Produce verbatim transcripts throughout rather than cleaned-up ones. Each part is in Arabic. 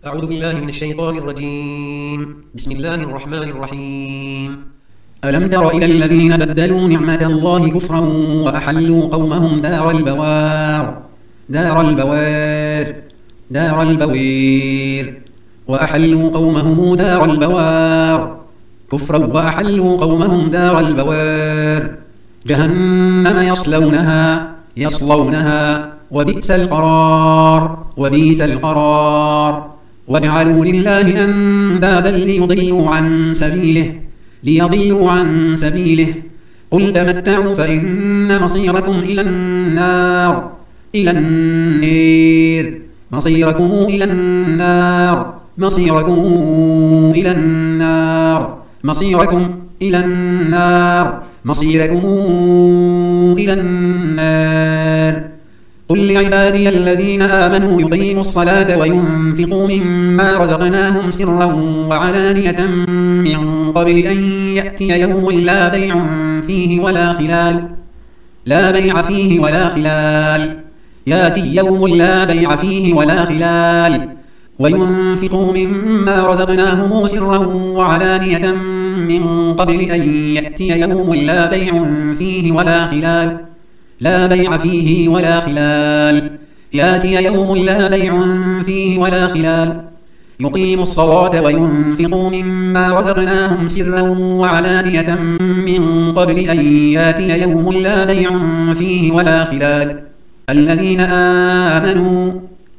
أعوذ بالله من الشيطان الرجيم. بسم الله الرحمن الرحيم. ألم تر إلى الذين بدلوا نعمة الله كفرا وأحلوا قومهم دار البوار دار البوار دار البوير وأحلوا قومهم دار البوار كفرا وأحلوا قومهم دار البوار جهنم يصلونها يصلونها وبئس القرار وبئس القرار وجعلوا لله أندادا ليضلوا عن سبيله ليضلوا عن سبيله قل تمتعوا فإن مصيركم إلى النار إلى النار مصيركم إلى النار مصيركم إلى النار مصيركم إلى النار مصيركم إلى النار قل لعبادي الذين آمنوا يقيموا الصلاة وينفقوا مما رزقناهم سرا وعلانية من قبل أن يأتي يوم لا بيع فيه ولا خلال لا بيع فيه ولا خلال يأتي يوم لا بيع فيه ولا خلال وينفقوا مما رزقناهم سرا وعلانية من قبل أن يأتي يوم لا بيع فيه ولا خلال لا بيع فيه ولا خلال يأتي يوم لا بيع فيه ولا خلال يقيموا الصلاة وينفقوا مما رزقناهم سرا وعلانية من قبل أن يأتي يوم لا بيع فيه ولا خلال الذين آمنوا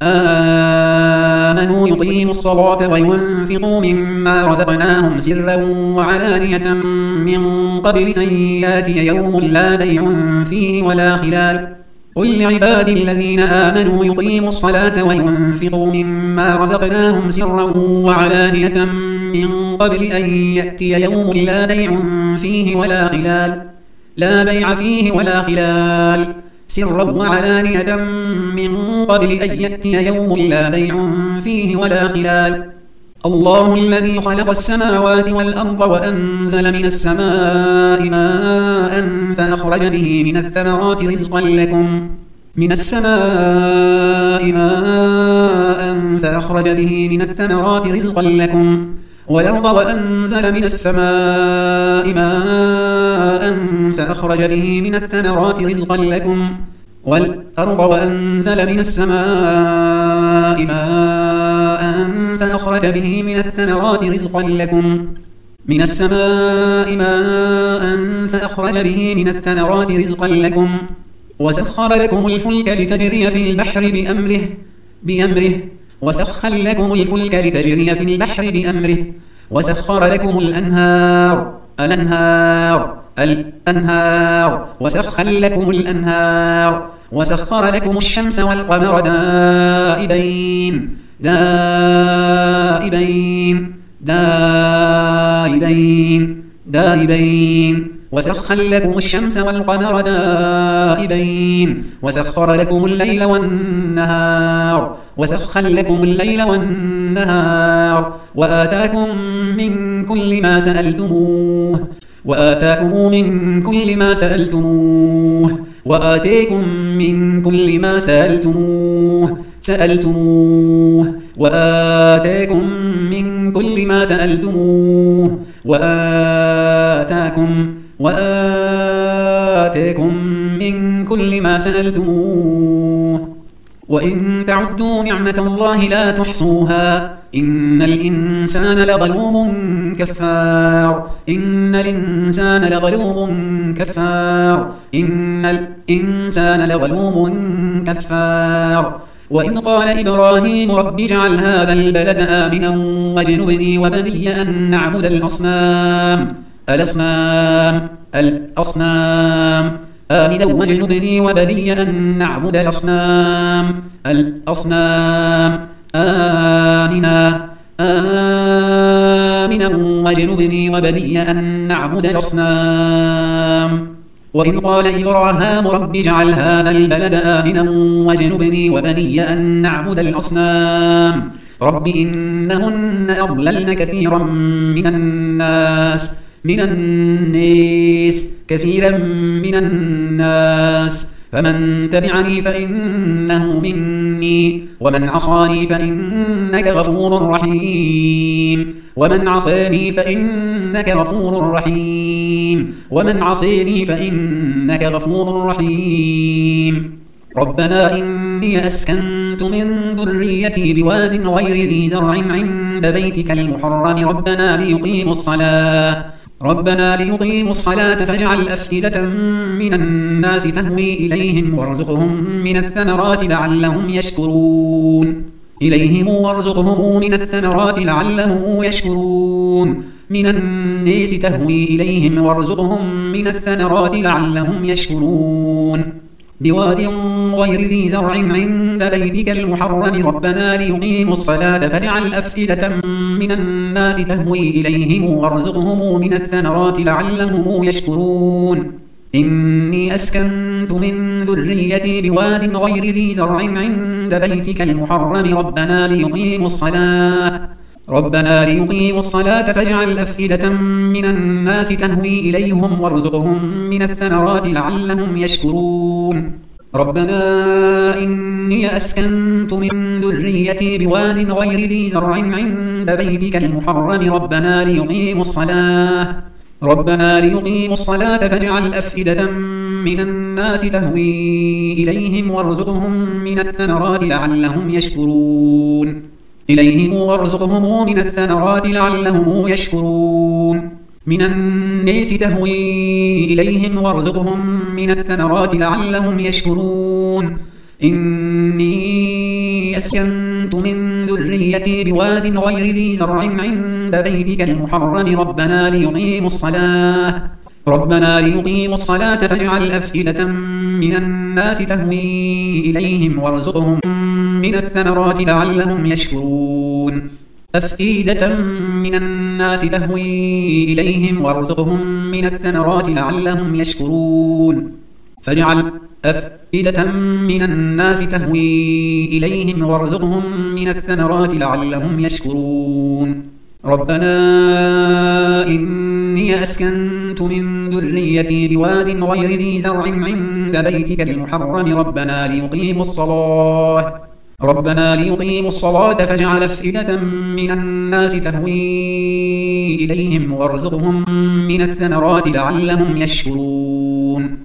آمنوا يقيموا الصلاة وينفقوا مما رزقناهم سرا وعلانية من قبل أن يأتي يوم لا بيع فيه ولا خلال قل لعبادي الذين آمنوا يقيموا الصلاة وينفقوا مما رزقناهم سرا وعلانية من قبل أن يأتي يوم لا بيع فيه ولا خلال لا بيع فيه ولا خلال سرا وعلانية من قبل أن يأتي يوم لا بيع فيه ولا خلال الله الذي خلق السماوات والأرض وأنزل من السماء ماء فأخرج به من الثمرات رزقا لكم من السماء ماء فأخرج به من الثمرات رزقا لكم والأرض وأنزل من السماء ماء فأخرج به من الثمرات رزقا لكم والأرض وأنزل من السماء ماء فأخرج به من الثمرات رزقا لكم من السماء ماء فأخرج به من الثمرات رزقا لكم وسخر لكم الفلك لتجري في البحر بأمره بأمره وسخر لكم الفلك لتجري في البحر بأمره وسخر لكم الأنهار الأنهار الأنهار وسخر لكم الأنهار وسخر لكم الشمس والقمر دائبين دائبين دائبين دائبين وسخر لكم الشمس والقمر دائبين وسخر لكم الليل والنهار وسخر لكم الليل والنهار وآتاكم من كل ما سألتموه وآتاكم من كل ما سألتموه وآتيكم من كل ما سألتموه سألتموه وآتاكم من كل ما سألتموه وآتاكم وآتاكم من كل ما سألتموه وإن تعدوا نعمة الله لا تحصوها إن الإنسان لظلوم كفار إن الإنسان لظلوم كفار إن الإنسان لظلوم كفار وإذ قال إبراهيم رب اجعل هذا البلد آمنا واجنبني وبني أن نعبد الأصنام الأصنام الأصنام آمنا واجنبني وبني أن نعبد الأصنام الأصنام آمنا آمنا واجنبني وبني أن نعبد الأصنام وإذ قال إبراهيم رب اجعل هذا البلد آمنا واجنبني وبني أن نعبد الأصنام رب إنهن أضللن كثيرا من الناس من الناس كثيرا من الناس فمن تبعني فإنه مني ومن عصاني فإنك غفور رحيم ومن عصاني فإنك غفور رحيم ومن عصاني فإنك غفور رحيم ربنا إني أسكنت من ذريتي بواد غير ذي زرع عند بيتك المحرم ربنا ليقيموا الصلاة ربنا ليقيموا الصلاة فاجعل أفئدة من الناس تهوي إليهم وارزقهم من الثمرات لعلهم يشكرون إليهم وارزقهم من الثمرات لعلهم يشكرون من الناس تهوي إليهم وارزقهم من الثمرات لعلهم يشكرون بواد غير ذي زرع عند بيتك المحرم ربنا ليقيموا الصلاة فاجعل أفئدة من الناس تهوي إليهم وارزقهم من الثمرات لعلهم يشكرون إني أسكنت من ذريتي بواد غير ذي زرع عند بيتك المحرم ربنا ليقيموا الصلاة ربنا ليقيموا الصلاة فاجعل أفئدة من الناس تهوي إليهم وارزقهم من الثمرات لعلهم يشكرون ربنا إني أسكنت من ذريتي بواد غير ذي زرع عند بيتك المحرم ربنا ليقيموا الصلاة ربنا ليقيموا الصلاة فاجعل أفئدة من الناس تهوي إليهم وارزقهم من الثمرات لعلهم يشكرون إليهم وارزقهم من الثمرات لعلهم يشكرون من الناس تهوي إليهم وارزقهم من الثمرات لعلهم يشكرون إني أسكنت من ذريتي بواد غير ذي زرع عند بيتك المحرم ربنا ليقيموا الصلاة ربنا ليقيموا الصلاة فاجعل أفئدة من الناس تهوي إليهم وارزقهم من الثمرات لعلهم يشكرون أفئدة من الناس تهوي إليهم وارزقهم من الثمرات لعلهم يشكرون فاجعل أفئدة من الناس تهوي إليهم وارزقهم من الثمرات لعلهم يشكرون ربنا إني أسكنت من ذريتي بواد غير ذي زرع عند بيتك المحرم ربنا ليقيموا الصلاة ربنا ليقيموا الصلاة فاجعل أفئدة من الناس تهوي إليهم وارزقهم من الثمرات لعلهم يشكرون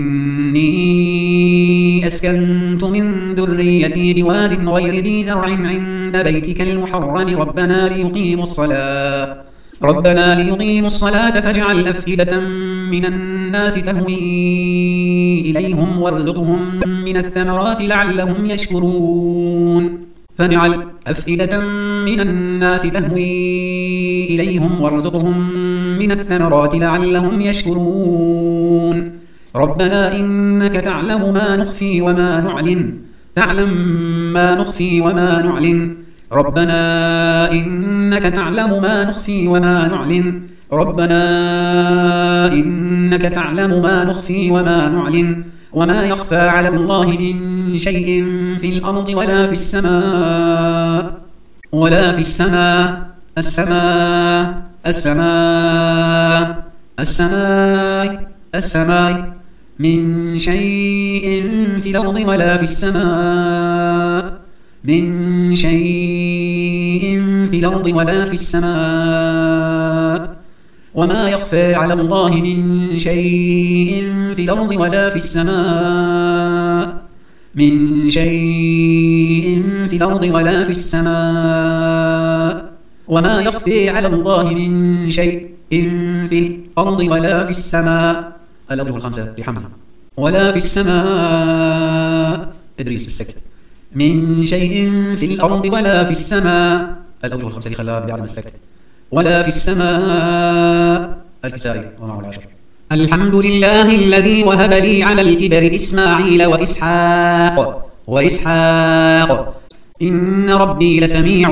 إني أسكنت من ذريتي بواد غير ذي زرع عند بيتك المحرم ربنا ليقيموا الصلاة ربنا ليقيموا الصلاة فاجعل أفئدة من الناس تهوي إليهم وارزقهم من الثمرات لعلهم يشكرون فاجعل أفئدة من الناس تهوي إليهم وارزقهم من الثمرات لعلهم يشكرون ربنا إنك تعلم ما نخفي وما نعلن تعلم ما نخفي وما نعلن ربنا إنك تعلم ما نخفي وما نعلن ربنا إنك تعلم ما نخفي وما نعلن وما يخفى على الله من شيء في الأرض ولا في السماء ولا في السماء السماء السماء السماء السماء من شيء في الأرض ولا في السماء من شيء في الأرض ولا في السماء وما يخفى على الله من شيء في الأرض ولا في السماء من شيء في الأرض ولا في السماء وما يخفى على الله من شيء في الأرض ولا في السماء الأوجه الخمسة لحمزة ولا في السماء إدريس بالسكت من شيء في الأرض ولا في السماء الأوجه الخمسة لخلاب بعدم السكت ولا في السماء الكسائي ومعه العشر الحمد لله الذي وهب لي على الكبر إسماعيل وإسحاق وإسحاق إن ربي لسميع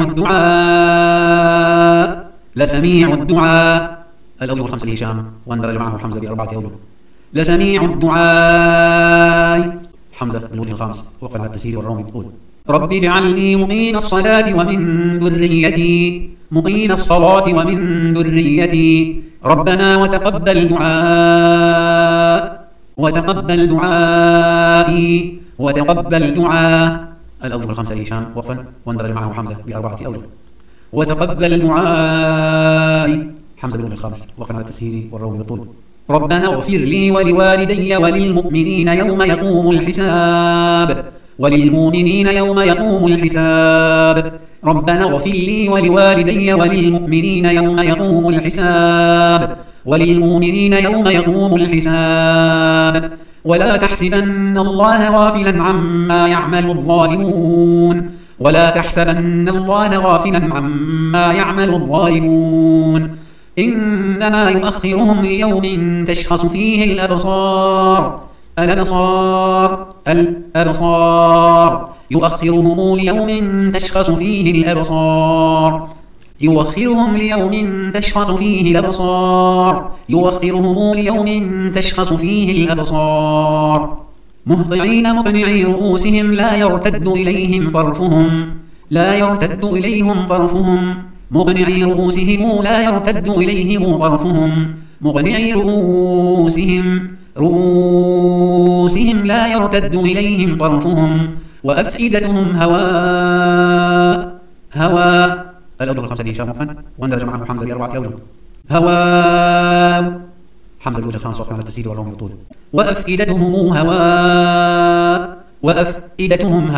الدعاء لسميع الدعاء الأوجه الخمسة لهشام واندرج معه حمزة بأربعة أوجه لسميع الدعاء حمزة بالوجه الخامس وقف على التسهيل والروم يقول رب اجعلني مقيم الصلاة ومن ذريتي مقيم الصلاة ومن ذريتي ربنا وتقبل دعاء وتقبل دعائي وتقبل دعاء. الأوجه الخمسة لهشام وقفا، واندرج معه حمزة بأربعة أوجه. وتقبل دعائي حمزة بالوجه الخامس وقفا على التسهيل والروم بالطول. ربنا اغفر لي ولوالدي وللمؤمنين يوم يقوم الحساب وللمؤمنين يوم يقوم الحساب. ربنا اغفر لي ولوالدي وللمؤمنين يوم يقوم الحساب وللمؤمنين يوم يقوم الحساب. ولا تحسبن الله غافلا عما يعمل الظالمون ولا تحسبن الله غافلا عما يعمل الظالمون إنما يؤخرهم ليوم تشخص فيه الأبصار الأبصار الأبصار يؤخرهم ليوم تشخص فيه الأبصار يؤخرهم ليوم تشخص فيه الأبصار يؤخرهم ليوم تشخص فيه الأبصار مهطعين مقنعي رؤوسهم لا يرتد إليهم طرفهم لا يرتد إليهم طرفهم مقنعي رؤوسهم لا يرتد إليهم طرفهم مقنعي رؤوسهم رؤوسهم لا يرتد إليهم طرفهم وأفئدتهم هواء هواء. الأوجه الخمسة لهشام وقفا، واندرج معه حمزة بأربعة أوجه. هواء حمزة الوجه الخامس وقفا على التسهيل والروم بالطول. وأفئدتهم هواء وأفئدتهم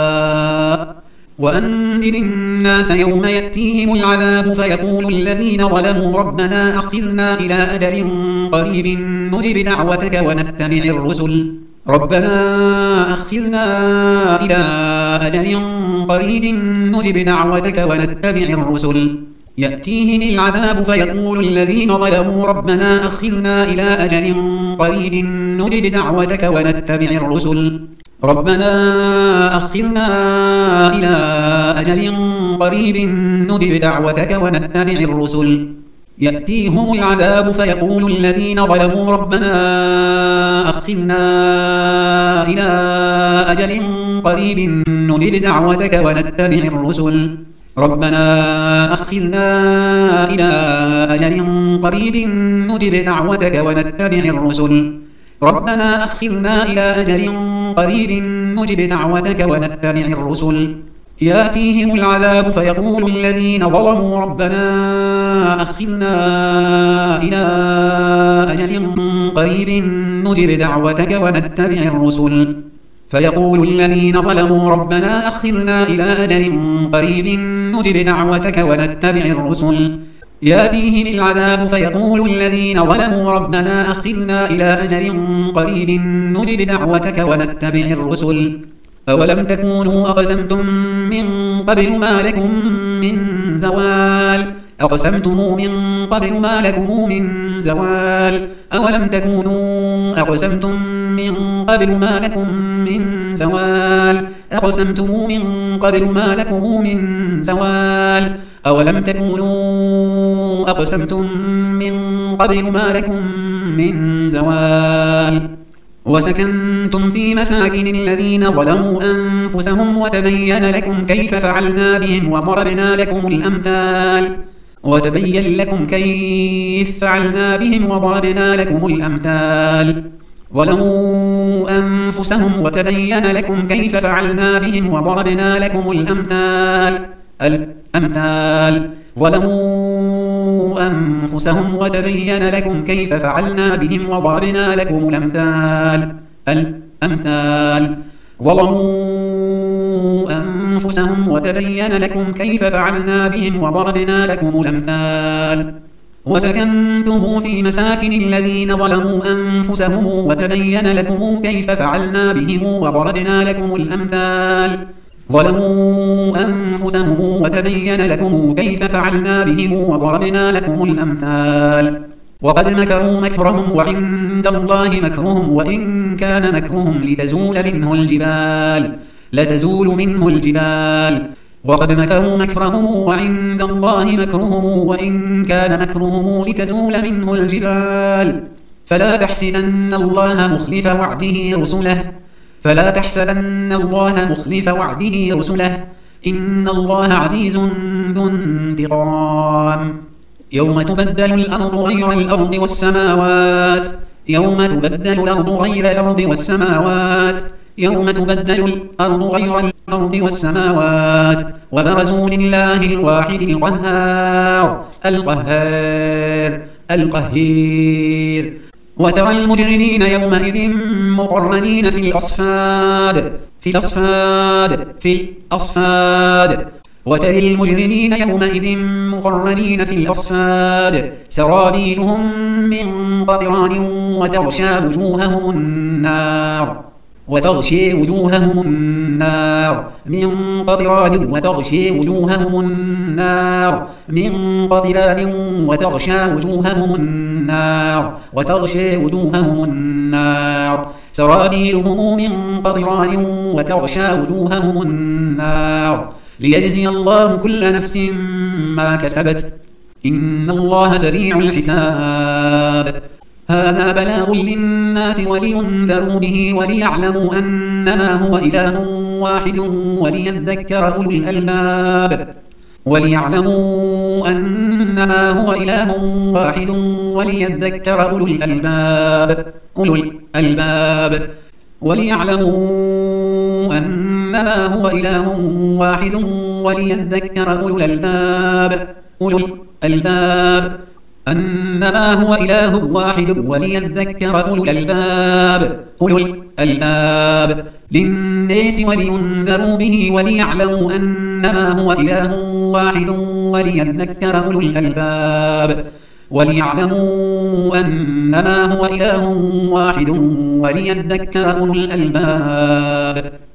هواء. وأنذر الناس يوم يأتيهم العذاب فيقول الذين ظلموا ربنا أخرنا إلى أجل قريب نجب دعوتك ونتبع الرسل ربنا أخرنا إلى أجل قريب نجب دعوتك ونتبع الرسل يأتيهم العذاب فيقول الذين ظلموا ربنا أخرنا إلى أجل قريب نجب دعوتك ونتبع الرسل ربنا أخرنا إلى أجل قريب نجب دعوتك ونتبع الرسل يأتيهم العذاب فيقول الذين ظلموا ربنا أخرنا إلى أجل قريب نجب دعوتك ونتبع الرسل ربنا أخرنا إلى أجل قريب نجب دعوتك ونتبع الرسل ربنا أخرنا إلى أجل قريب نجب دعوتك ونتبع الرسل يأتيهم العذاب فيقول الذين ظلموا ربنا أخرنا إلى أجل قريب نجب دعوتك ونتبع الرسل فيقول الذين ظلموا ربنا أخرنا إلى أجل قريب نجب دعوتك ونتبع الرسل يأتيهم العذاب فيقول الذين ظلموا ربنا أخرنا إلى أجل قريب نجب دعوتك ونتبع الرسل أولم تكونوا أقسمتم من قبل ما لكم من زوال أقسمتم من قبل ما لكم من زوال أولم تكونوا أقسمتم من قبل ما لكم من زوال أقسمتم من قبل ما لكم من زوال أولم تكونوا أقسمتم من قبل ما لكم من زوال وسكنتم في مساكن الذين ظلموا أنفسهم وتبين لكم كيف فعلنا بهم وضربنا لكم الأمثال وتبين لكم كيف فعلنا بهم وضربنا لكم الأمثال ظلموا أنفسهم وتبين لكم كيف فعلنا بهم وضربنا لكم الأمثال الأمثال ظلموا أنفسهم وتبين لكم كيف فعلنا بهم وضربنا لكم الأمثال الأمثال ظلموا أنفسهم وتبين لكم كيف فعلنا بهم وضربنا لكم الأمثال وسكنتم في مساكن الذين ظلموا أنفسهم وتبين لكم كيف فعلنا بهم وضربنا لكم الأمثال ظلموا أنفسهم وتبين لكم كيف فعلنا بهم وضربنا لكم الأمثال وقد مكروا مكرهم وعند الله مكرهم وإن كان مكرهم لتزول منه الجبال لتزول منه الجبال وقد مكروا مكرهم وعند الله مكرهم وإن كان مكرهم لتزول منه الجبال فلا تحسبن الله مخلف وعده رسله فلا تحسبن الله مخلف وعده رسله إن الله عزيز ذو انتقام يوم تبدل الأرض غير الأرض والسماوات يوم تبدل الأرض غير الأرض والسماوات يوم تبدل الأرض غير الأرض والسماوات وبرزوا لله الواحد القهار القهار القهير وترى المجرمين يومئذ مقرنين في الأصفاد في الأصفاد في الأصفاد وترى المجرمين يومئذ مقرنين في الأصفاد سرابيلهم من قطران وتغشى وجوههم النار وتغشي وجوههم النار من قطران وتغشي وجوههم النار من قطران وتغشى وجوههم النار وتغشي وجوههم النار سرابيلهم من قطران وتغشى وجوههم النار ليجزي الله كل نفس ما كسبت إن الله سريع الحساب هذا بلاغ للناس ولينذروا به وليعلموا أنما هو إله واحد وليذكر أولو الألباب وليعلموا أنما هو إله واحد وليذكر أولو الألباب أولو الألباب وليعلموا أنما هو إله واحد وليذكر أولو الألباب أولو الألباب أنما هو إله واحد وليذكر أولو الألباب أولو الألباب للناس ولينذروا به وليعلموا أنما هو إله واحد وليذكر أولو الألباب وليعلموا أنما هو إله واحد وليذكر أولو الألباب